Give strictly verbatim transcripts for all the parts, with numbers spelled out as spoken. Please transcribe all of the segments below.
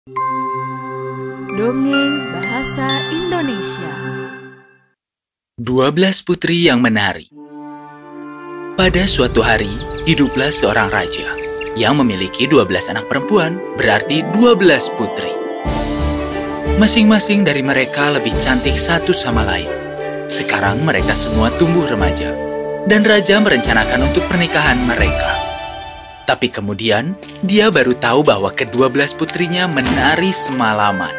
Dongeng Bahasa Indonesia. Dua belas Putri yang Menari. Pada suatu hari, hiduplah seorang raja yang memiliki dua belas anak perempuan, berarti dua belas putri. Masing-masing dari mereka lebih cantik satu sama lain. Sekarang mereka semua tumbuh remaja, dan raja merencanakan untuk pernikahan mereka. Tapi kemudian, dia baru tahu bahwa kedua belas putrinya menari semalaman.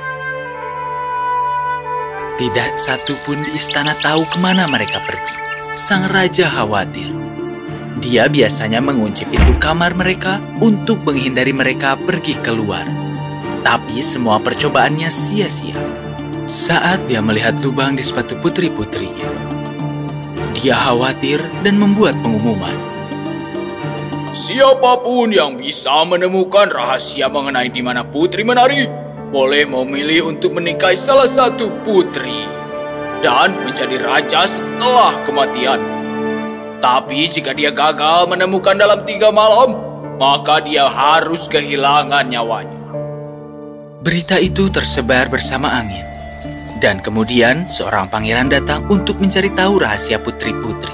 Tidak satu pun di istana tahu kemana mereka pergi. Sang raja khawatir. Dia biasanya mengunci pintu kamar mereka untuk menghindari mereka pergi keluar. Tapi semua percobaannya sia-sia. Saat dia melihat lubang di sepatu putri-putrinya, dia khawatir dan membuat pengumuman. Siapapun yang bisa menemukan rahasia mengenai di mana putri menari, boleh memilih untuk menikahi salah satu putri dan menjadi raja setelah kematian. Tapi jika dia gagal menemukan dalam tiga malam, maka dia harus kehilangan nyawanya. Berita itu tersebar bersama angin. Dan kemudian seorang pangeran datang untuk mencari tahu rahasia putri-putri.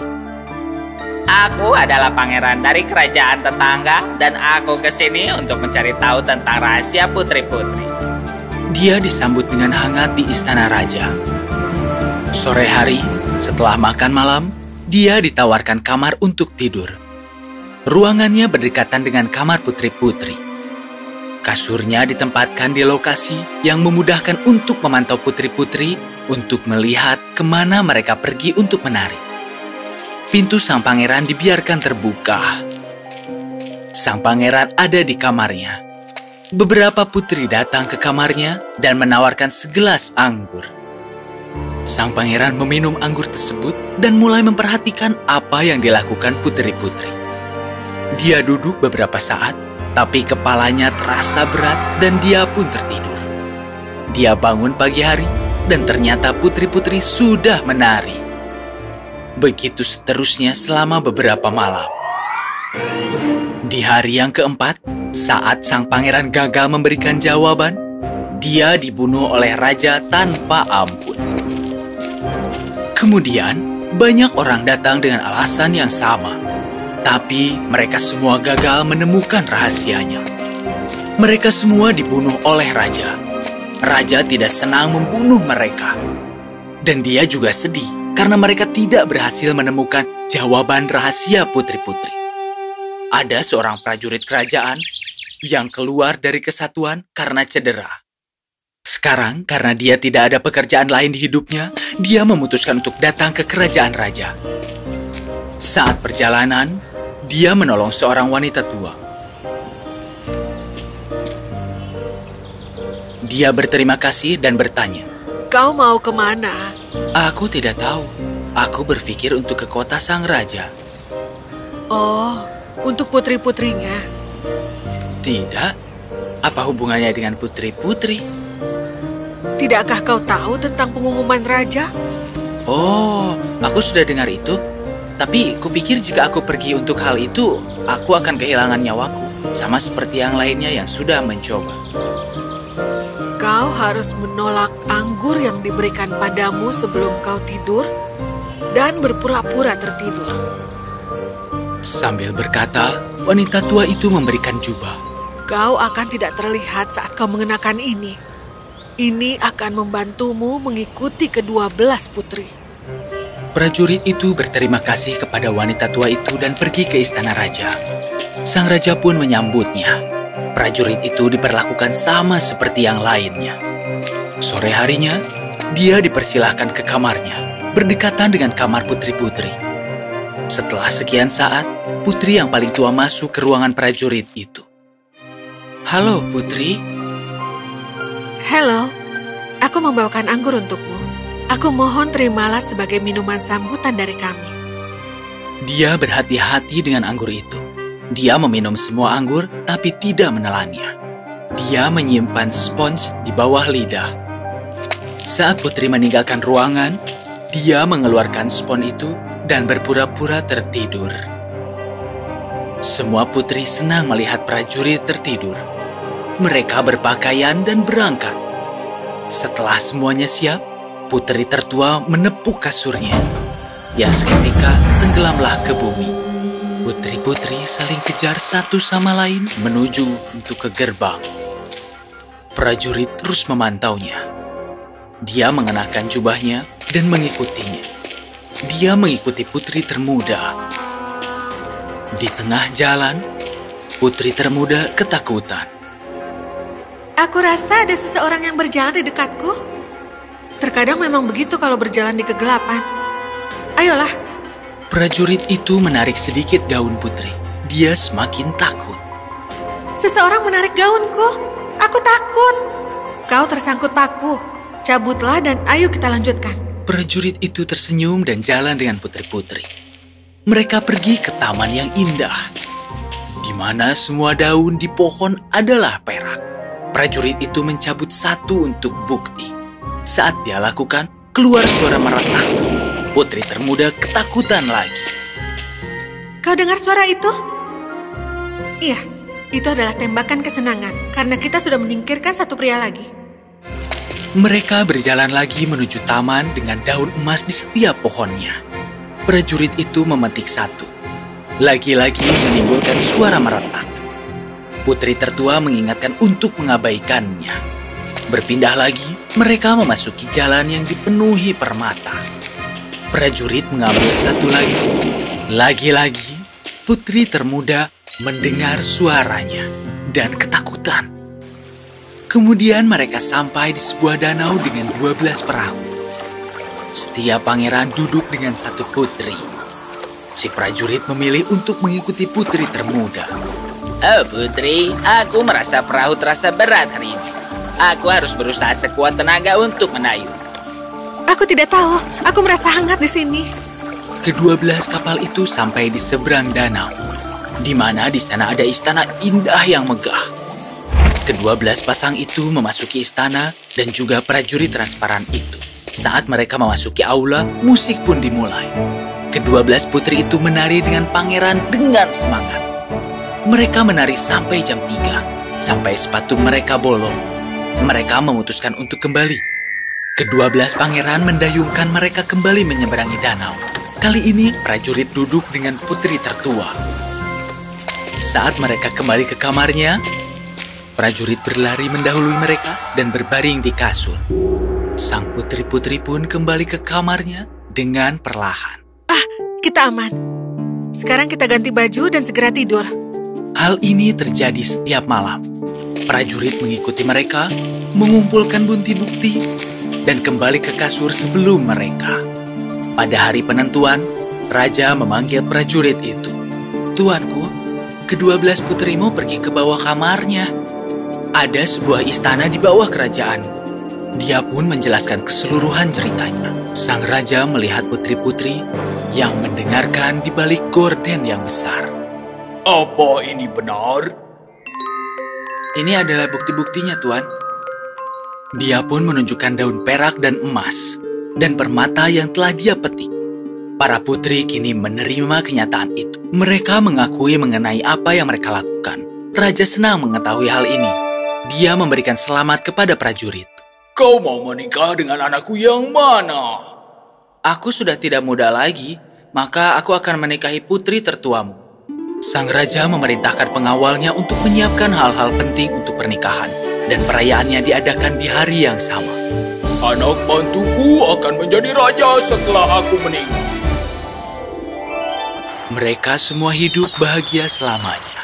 Aku adalah pangeran dari kerajaan tetangga dan aku kesini untuk mencari tahu tentang rahasia putri-putri. Dia disambut dengan hangat di istana raja. Sore hari, setelah makan malam, dia ditawarkan kamar untuk tidur. Ruangannya berdekatan dengan kamar putri-putri. Kasurnya ditempatkan di lokasi yang memudahkan untuk memantau putri-putri untuk melihat kemana mereka pergi untuk menari. Pintu sang pangeran dibiarkan terbuka. Sang pangeran ada di kamarnya. Beberapa putri datang ke kamarnya dan menawarkan segelas anggur. Sang pangeran meminum anggur tersebut dan mulai memperhatikan apa yang dilakukan putri-putri. Dia duduk beberapa saat, tapi kepalanya terasa berat dan dia pun tertidur. Dia bangun pagi hari dan ternyata putri-putri sudah menari. Begitu seterusnya selama beberapa malam. Di hari yang keempat, saat sang pangeran gagal memberikan jawaban, dia dibunuh oleh raja tanpa ampun. Kemudian, banyak orang datang dengan alasan yang sama. Tapi mereka semua gagal menemukan rahasianya. Mereka semua dibunuh oleh raja. Raja tidak senang membunuh mereka. Dan dia juga sedih karena mereka tidak berhasil menemukan jawaban rahasia putri-putri. Ada seorang prajurit kerajaan yang keluar dari kesatuan karena cedera. Sekarang, karena dia tidak ada pekerjaan lain di hidupnya, dia memutuskan untuk datang ke kerajaan raja. Saat perjalanan, dia menolong seorang wanita tua. Dia berterima kasih dan bertanya, "Kau mau kemana?" "Aku tidak tahu. Aku berpikir untuk ke kota sang raja." "Oh, untuk putri-putrinya?" "Tidak. Apa hubungannya dengan putri-putri?" "Tidakkah kau tahu tentang pengumuman raja?" "Oh, aku sudah dengar itu. Tapi kupikir jika aku pergi untuk hal itu, aku akan kehilangan nyawaku, sama seperti yang lainnya yang sudah mencoba." "Kau harus menolak anggur yang diberikan padamu sebelum kau tidur dan berpura-pura tertidur." Sambil berkata, wanita tua itu memberikan jubah. "Kau akan tidak terlihat saat kau mengenakan ini. Ini akan membantumu mengikuti kedua belas putri." Prajurit itu berterima kasih kepada wanita tua itu dan pergi ke istana raja. Sang raja pun menyambutnya. Prajurit itu diperlakukan sama seperti yang lainnya. Sore harinya, dia dipersilahkan ke kamarnya, berdekatan dengan kamar putri-putri. Setelah sekian saat, putri yang paling tua masuk ke ruangan prajurit itu. "Halo, putri." "Halo, aku membawakan anggur untukmu. Aku mohon terimalah sebagai minuman sambutan dari kami." Dia berhati-hati dengan anggur itu. Dia meminum semua anggur, tapi tidak menelannya. Dia menyimpan spons di bawah lidah. Saat putri meninggalkan ruangan, dia mengeluarkan spons itu dan berpura-pura tertidur. Semua putri senang melihat prajurit tertidur. Mereka berpakaian dan berangkat. Setelah semuanya siap, putri tertua menepuk kasurnya. Ya seketika tenggelamlah ke bumi. Putri-putri saling kejar satu sama lain menuju untuk ke gerbang. Prajurit terus memantaunya. Dia mengenakan jubahnya dan mengikutinya. Dia mengikuti putri termuda. Di tengah jalan, putri termuda ketakutan. Aku rasa ada seseorang yang berjalan di dekatku. Terkadang memang begitu kalau berjalan di kegelapan. Ayolah. Prajurit itu menarik sedikit gaun putri. Dia semakin takut. Seseorang menarik gaunku. Aku takut. Kau tersangkut paku. Cabutlah dan ayo kita lanjutkan. Prajurit itu tersenyum dan jalan dengan putri-putri. Mereka pergi ke taman yang indah, di mana semua daun di pohon adalah perak. Prajurit itu mencabut satu untuk bukti. Saat dia lakukan, keluar suara meretak. Putri termuda ketakutan lagi. Kau dengar suara itu? Iya, itu adalah tembakan kesenangan, karena kita sudah menyingkirkan satu pria lagi. Mereka berjalan lagi menuju taman dengan daun emas di setiap pohonnya. Prajurit itu memetik satu. Lagi-lagi menimbulkan suara meretak. Putri tertua mengingatkan untuk mengabaikannya. Berpindah lagi, mereka memasuki jalan yang dipenuhi permata. Prajurit mengambil satu lagi. Lagi-lagi, putri termuda mendengar suaranya dan ketakutan. Kemudian mereka sampai di sebuah danau dengan dua belas perahu. Setiap pangeran duduk dengan satu putri. Si prajurit memilih untuk mengikuti putri termuda. Oh putri, aku merasa perahu terasa berat hari ini. Aku harus berusaha sekuat tenaga untuk menayung. Aku tidak tahu, aku merasa hangat di sini. Kedua belas kapal itu sampai di seberang danau, di mana di sana ada istana indah yang megah. Kedua belas pasang itu memasuki istana dan juga prajurit transparan itu. Saat mereka memasuki aula, musik pun dimulai. Kedua belas putri itu menari dengan pangeran dengan semangat. Mereka menari sampai jam tiga, sampai sepatu mereka bolong. Mereka memutuskan untuk kembali. Kedua belas pangeran mendayungkan mereka kembali menyeberangi danau. Kali ini prajurit duduk dengan putri tertua. Saat mereka kembali ke kamarnya, prajurit berlari mendahului mereka dan berbaring di kasur. Sang putri-putri pun kembali ke kamarnya dengan perlahan. Ah, kita aman. Sekarang kita ganti baju dan segera tidur. Hal ini terjadi setiap malam. Prajurit mengikuti mereka, mengumpulkan bukti-bukti, dan kembali ke kasur sebelum mereka. Pada hari penentuan, raja memanggil prajurit itu. Tuanku, kedua belas putrimu pergi ke bawah kamarnya. Ada sebuah istana di bawah kerajaan. Dia pun menjelaskan keseluruhan ceritanya. Sang raja melihat putri-putri yang mendengarkan di balik gorden yang besar. Apa ini benar? Ini adalah bukti-buktinya, Tuan. Dia pun menunjukkan daun perak dan emas, dan permata yang telah dia petik. Para putri kini menerima kenyataan itu. Mereka mengakui mengenai apa yang mereka lakukan. Raja senang mengetahui hal ini. Dia memberikan selamat kepada prajurit. Kau mau menikah dengan anakku yang mana? Aku sudah tidak muda lagi, maka aku akan menikahi putri tertuamu. Sang raja memerintahkan pengawalnya untuk menyiapkan hal-hal penting untuk pernikahan, dan perayaannya diadakan di hari yang sama. Anak mantuku akan menjadi raja setelah aku meninggal. Mereka semua hidup bahagia selamanya.